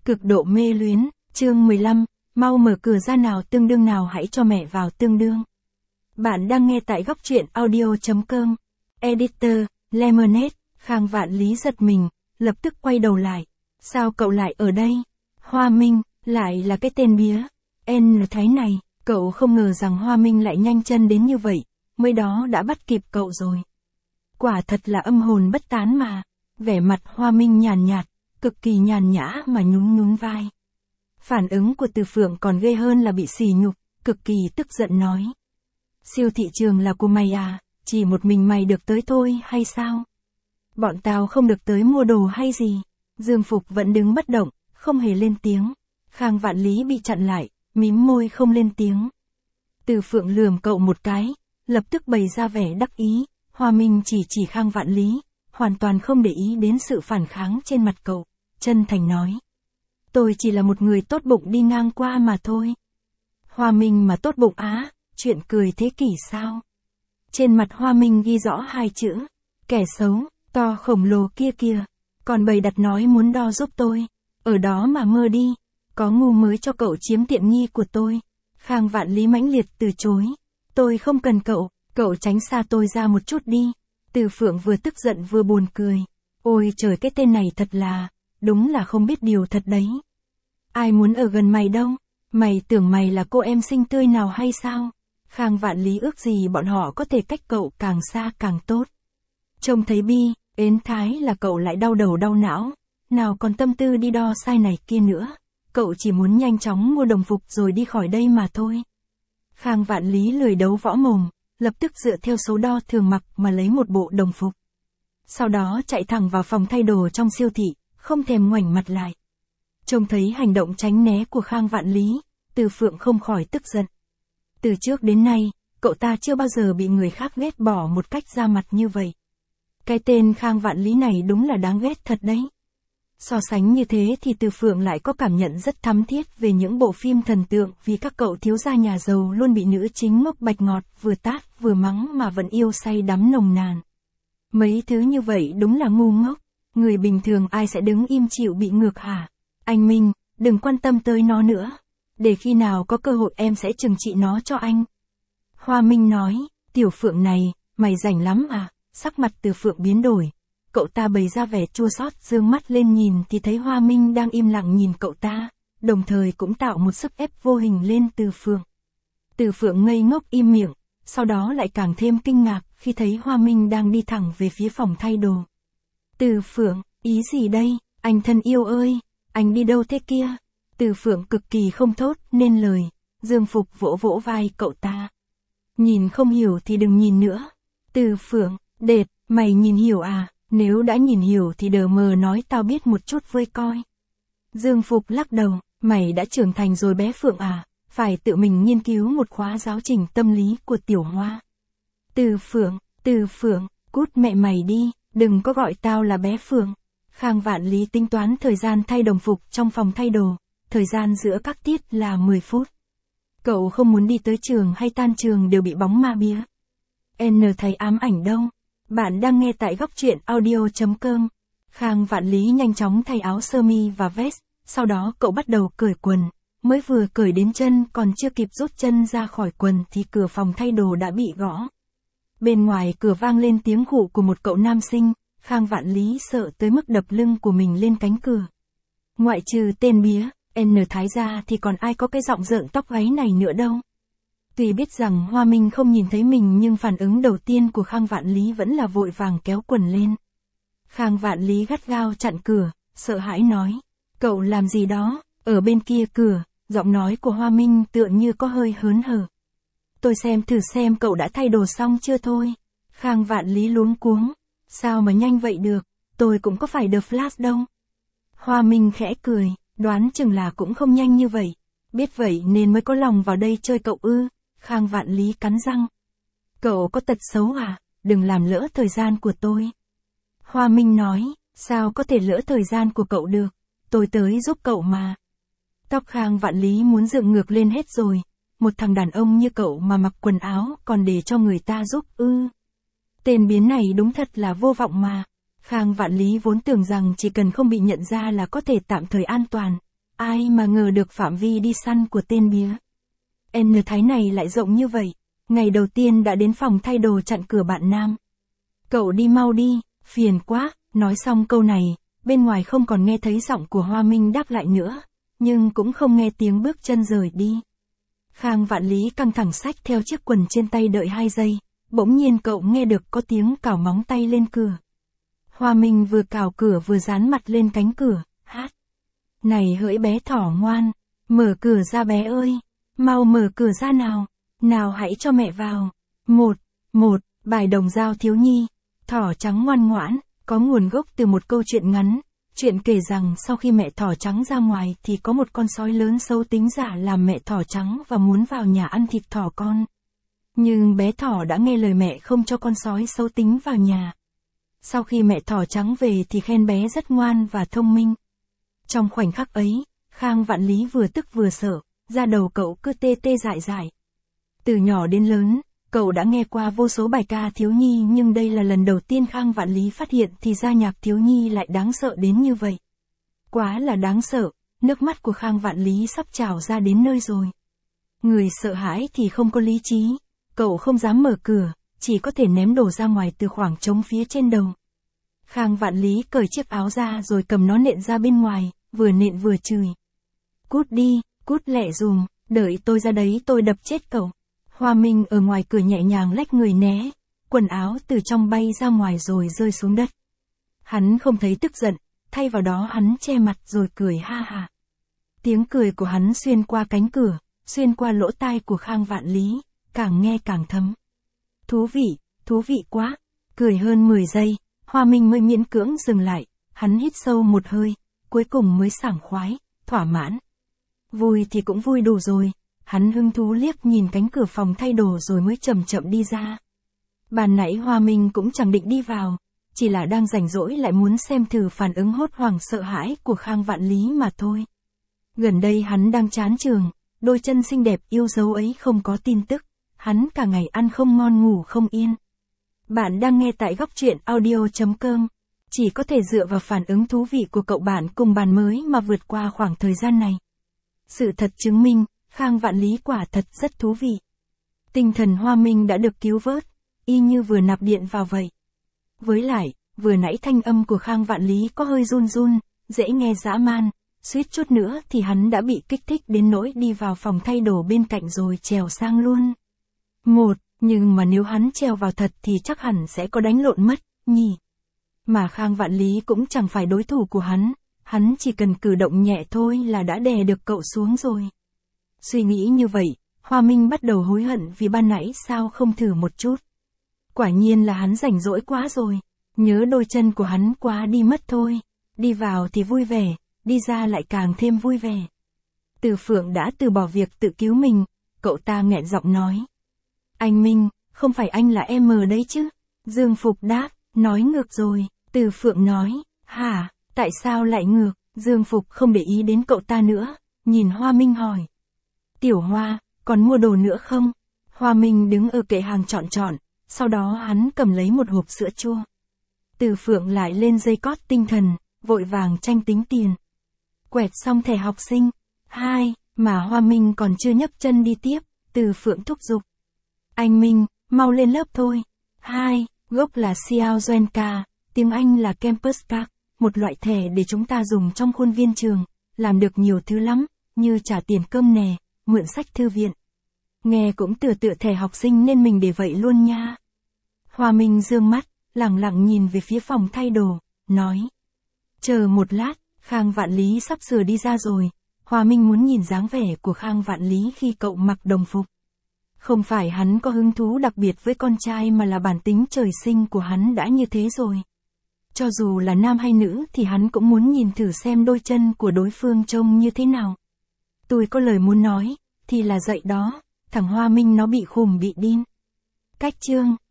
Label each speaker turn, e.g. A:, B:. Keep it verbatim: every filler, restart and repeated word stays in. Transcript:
A: Cực độ mê luyến, chương mười lăm, mau mở cửa ra nào tương đương nào hãy cho mẹ vào tương đương. Bạn đang nghe tại góc truyện audio.com. Editor, Lemonade, Khang Vạn Lý giật mình, lập tức quay đầu lại. Sao cậu lại ở đây? Hoa Minh, lại là cái tên bía. N thái này, cậu không ngờ rằng Hoa Minh lại nhanh chân đến như vậy, mới đó đã bắt kịp cậu rồi. Quả thật là âm hồn bất tán mà. Vẻ mặt Hoa Minh nhàn nhạt, cực kỳ nhàn nhã mà nhún nhún vai. Phản ứng của Từ Phượng còn ghê hơn là bị sỉ nhục, cực kỳ tức giận nói. Siêu thị trường là của mày à, chỉ một mình mày được tới thôi hay sao? Bọn tao không được tới mua đồ hay gì? Dương Phục vẫn đứng bất động, không hề lên tiếng. Khang Vạn Lý bị chặn lại, mím môi không lên tiếng. Từ Phượng lườm cậu một cái, lập tức bày ra vẻ đắc ý. Hoa Minh chỉ chỉ Khang Vạn Lý, hoàn toàn không để ý đến sự phản kháng trên mặt cậu, chân thành nói. Tôi chỉ là một người tốt bụng đi ngang qua mà thôi. Hoa Minh mà tốt bụng á, chuyện cười thế kỷ sao? Trên mặt Hoa Minh ghi rõ hai chữ, kẻ xấu, to khổng lồ kia kìa, còn bày đặt nói muốn đo giúp tôi, ở đó mà mơ đi, có ngu mới cho cậu chiếm tiện nghi của tôi. Khang Vạn Lý mãnh liệt từ chối, tôi không cần cậu, cậu tránh xa tôi ra một chút đi. Từ Phượng vừa tức giận vừa buồn cười, ôi trời cái tên này thật là, đúng là không biết điều thật đấy. Ai muốn ở gần mày đâu, mày tưởng mày là cô em xinh tươi nào hay sao? Khang Vạn Lý ước gì bọn họ có thể cách cậu càng xa càng tốt. Trông thấy bi, ến thái là cậu lại đau đầu đau não, nào còn tâm tư đi đo sai này kia nữa, cậu chỉ muốn nhanh chóng mua đồng phục rồi đi khỏi đây mà thôi. Khang Vạn Lý lười đấu võ mồm, lập tức dựa theo số đo thường mặc mà lấy một bộ đồng phục. Sau đó chạy thẳng vào phòng thay đồ trong siêu thị, không thèm ngoảnh mặt lại. Trông thấy hành động tránh né của Khang Vạn Lý, Từ Phượng không khỏi tức giận. Từ trước đến nay, cậu ta chưa bao giờ bị người khác ghét bỏ một cách ra mặt như vậy. Cái tên Khang Vạn Lý này đúng là đáng ghét thật đấy. So sánh như thế thì Từ Phượng lại có cảm nhận rất thắm thiết về những bộ phim thần tượng vì các cậu thiếu gia nhà giàu luôn bị nữ chính ngốc bạch ngọt vừa tát vừa mắng mà vẫn yêu say đắm nồng nàn. Mấy thứ như vậy đúng là ngu ngốc, người bình thường ai sẽ đứng im chịu bị ngược hả? Anh Minh, đừng quan tâm tới nó nữa, để khi nào có cơ hội em sẽ trừng trị nó cho anh. Hoa Minh nói, Tiểu Phượng này, mày rảnh lắm à? Sắc mặt Từ Phượng biến đổi. Cậu ta bày ra vẻ chua xót, dương mắt lên nhìn thì thấy Hoa Minh đang im lặng nhìn cậu ta, đồng thời cũng tạo một sức ép vô hình lên Từ Phượng. Từ Phượng ngây ngốc im miệng, sau đó lại càng thêm kinh ngạc khi thấy Hoa Minh đang đi thẳng về phía phòng thay đồ. Từ Phượng, ý gì đây, anh thân yêu ơi, anh đi đâu thế kia? Từ Phượng cực kỳ không thốt nên lời, Dương Phục vỗ vỗ vai cậu ta. Nhìn không hiểu thì đừng nhìn nữa. Từ Phượng, đệt, mày nhìn hiểu à? Nếu đã nhìn hiểu thì đờ mờ nói tao biết một chút với coi. Dương Phục lắc đầu, mày đã trưởng thành rồi bé Phượng à, phải tự mình nghiên cứu một khóa giáo trình tâm lý của Tiểu Hoa. Từ Phượng, Từ Phượng, cút mẹ mày đi, đừng có gọi tao là bé Phượng. Khang Vạn Lý tính toán thời gian thay đồng phục trong phòng thay đồ, thời gian giữa các tiết là mười phút. Cậu không muốn đi tới trường hay tan trường đều bị bóng ma bía. N thấy ám ảnh đâu. Bạn đang nghe tại góc truyện audio.com. Khang Vạn Lý nhanh chóng thay áo sơ mi và vest, sau đó cậu bắt đầu cởi quần, mới vừa cởi đến chân còn chưa kịp rút chân ra khỏi quần thì cửa phòng thay đồ đã bị gõ. Bên ngoài cửa vang lên tiếng khụ của một cậu nam sinh, Khang Vạn Lý sợ tới mức đập lưng của mình lên cánh cửa. Ngoại trừ tên bía, N thái ra thì còn ai có cái giọng rợn tóc gáy này nữa đâu. Tuy biết rằng Hoa Minh không nhìn thấy mình nhưng phản ứng đầu tiên của Khang Vạn Lý vẫn là vội vàng kéo quần lên. Khang Vạn Lý gắt gao chặn cửa, sợ hãi nói, cậu làm gì đó, ở bên kia cửa, giọng nói của Hoa Minh tựa như có hơi hớn hở. Tôi xem thử xem cậu đã thay đồ xong chưa thôi. Khang Vạn Lý luống cuống, sao mà nhanh vậy được, tôi cũng có phải The Flash đâu. Hoa Minh khẽ cười, đoán chừng là cũng không nhanh như vậy, biết vậy nên mới có lòng vào đây chơi cậu ư. Khang Vạn Lý cắn răng. Cậu có tật xấu à, đừng làm lỡ thời gian của tôi. Hoa Minh nói, sao có thể lỡ thời gian của cậu được, tôi tới giúp cậu mà. Tóc Khang Vạn Lý muốn dựng ngược lên hết rồi, một thằng đàn ông như cậu mà mặc quần áo còn để cho người ta giúp ư. Tên biến này đúng thật là vô vọng mà. Khang Vạn Lý vốn tưởng rằng chỉ cần không bị nhận ra là có thể tạm thời an toàn, Ai mà ngờ được phạm vi đi săn của tên bía N Thái này lại rộng như vậy. Ngày đầu tiên đã đến phòng thay đồ chặn cửa bạn nam. Cậu đi mau đi, phiền quá. Nói xong câu này, bên ngoài không còn nghe thấy giọng của Hoa Minh đáp lại nữa, nhưng cũng không nghe tiếng bước chân rời đi. Khang Vạn Lý căng thẳng xách theo chiếc quần trên tay đợi hai giây, bỗng nhiên cậu nghe được có tiếng cào móng tay lên cửa. Hoa Minh vừa cào cửa vừa dán mặt lên cánh cửa, hát. Này hỡi bé thỏ ngoan, mở cửa ra bé ơi, mau mở cửa ra nào, nào hãy cho mẹ vào. Một, một, bài đồng dao thiếu nhi, thỏ trắng ngoan ngoãn, có nguồn gốc từ một câu chuyện ngắn. Chuyện kể rằng sau khi mẹ thỏ trắng ra ngoài thì có một con sói lớn xấu tính giả làm mẹ thỏ trắng và muốn vào nhà ăn thịt thỏ con. Nhưng bé thỏ đã nghe lời mẹ không cho con sói xấu tính vào nhà. Sau khi mẹ thỏ trắng về thì khen bé rất ngoan và thông minh. Trong khoảnh khắc ấy, Khang Vạn Lý vừa tức vừa sợ, da đầu cậu cứ tê tê dại dại. Từ nhỏ đến lớn, cậu đã nghe qua vô số bài ca thiếu nhi nhưng đây là lần đầu tiên Khang Vạn Lý phát hiện thì ra nhạc thiếu nhi lại đáng sợ đến như vậy. Quá là đáng sợ, nước mắt của Khang Vạn Lý sắp trào ra đến nơi rồi. Người sợ hãi thì không có lý trí, cậu không dám mở cửa, chỉ có thể ném đồ ra ngoài từ khoảng trống phía trên đầu. Khang Vạn Lý cởi chiếc áo ra rồi cầm nó nện ra bên ngoài, vừa nện vừa chửi. Cút đi, cút lẹ dùm, đợi tôi ra đấy tôi đập chết cậu. Hoa Minh ở ngoài cửa nhẹ nhàng lách người né, quần áo từ trong bay ra ngoài rồi rơi xuống đất. Hắn không thấy tức giận, thay vào đó hắn che mặt rồi cười ha ha. Tiếng cười của hắn xuyên qua cánh cửa, xuyên qua lỗ tai của Khang Vạn Lý, càng nghe càng thấm. Thú vị, thú vị quá. Cười hơn mười giây, Hoa Minh mới miễn cưỡng dừng lại, hắn hít sâu một hơi, cuối cùng mới sảng khoái, thỏa mãn. Vui thì cũng vui đủ rồi. Hắn hứng thú liếc nhìn cánh cửa phòng thay đồ rồi mới chậm chậm đi ra. Ban nãy Hoa Minh cũng chẳng định đi vào, chỉ là đang rảnh rỗi lại muốn xem thử phản ứng hốt hoảng sợ hãi của Khang Vạn Lý mà thôi. Gần đây hắn đang chán trường, đôi chân xinh đẹp yêu dấu ấy không có tin tức, hắn cả ngày ăn không ngon ngủ không yên. Bạn đang nghe tại góc truyện audio chấm com, chỉ có thể dựa vào phản ứng thú vị của cậu bạn cùng bàn mới mà vượt qua khoảng thời gian này. Sự thật chứng minh, Khang Vạn Lý quả thật rất thú vị. Tinh thần Hoa Minh đã được cứu vớt, y như vừa nạp điện vào vậy. Với lại, vừa nãy thanh âm của Khang Vạn Lý có hơi run run, dễ nghe dã man, suýt chút nữa thì hắn đã bị kích thích đến nỗi đi vào phòng thay đồ bên cạnh rồi trèo sang luôn. Một, nhưng mà nếu hắn trèo vào thật thì chắc hẳn sẽ có đánh lộn mất, nhỉ. Mà Khang Vạn Lý cũng chẳng phải đối thủ của hắn, hắn chỉ cần cử động nhẹ thôi là đã đè được cậu xuống rồi. Suy nghĩ như vậy, Hoa Minh bắt đầu hối hận vì ban nãy sao không thử một chút. Quả nhiên là hắn rảnh rỗi quá rồi, nhớ đôi chân của hắn quá đi mất thôi. Đi vào thì vui vẻ, đi ra lại càng thêm vui vẻ. Từ Phượng đã từ bỏ việc tự cứu mình, cậu ta nghẹn giọng nói. Anh Minh, không phải anh là em mờ đấy chứ? Dương Phục đáp, nói ngược rồi. Từ Phượng nói, hả, tại sao lại ngược? Dương Phục không để ý đến cậu ta nữa, nhìn Hoa Minh hỏi. Tiểu Hoa, còn mua đồ nữa không? Hoa Minh đứng ở kệ hàng chọn chọn, sau đó hắn cầm lấy một hộp sữa chua. Từ Phượng lại lên dây cót tinh thần, vội vàng tranh tính tiền. Quẹt xong thẻ học sinh. Hai, mà Hoa Minh còn chưa nhấc chân đi tiếp, Từ Phượng thúc giục. Anh Minh, mau lên lớp thôi. Hai, gốc là Xiao Zuenka, tiếng Anh là Campus Card, một loại thẻ để chúng ta dùng trong khuôn viên trường, làm được nhiều thứ lắm, như trả tiền cơm nè, mượn sách thư viện. Nghe cũng tựa tựa thẻ học sinh nên mình để vậy luôn nha. Hoa Minh dương mắt, lẳng lặng nhìn về phía phòng thay đồ, nói. Chờ một lát, Khang Vạn Lý sắp sửa đi ra rồi. Hoa Minh muốn nhìn dáng vẻ của Khang Vạn Lý khi cậu mặc đồng phục. Không phải hắn có hứng thú đặc biệt với con trai mà là bản tính trời sinh của hắn đã như thế rồi. Cho dù là nam hay nữ thì hắn cũng muốn nhìn thử xem đôi chân của đối phương trông như thế nào. Tôi có lời muốn nói, thì là dậy đó, thằng Hoa Minh nó bị khùng bị điên. Cách chương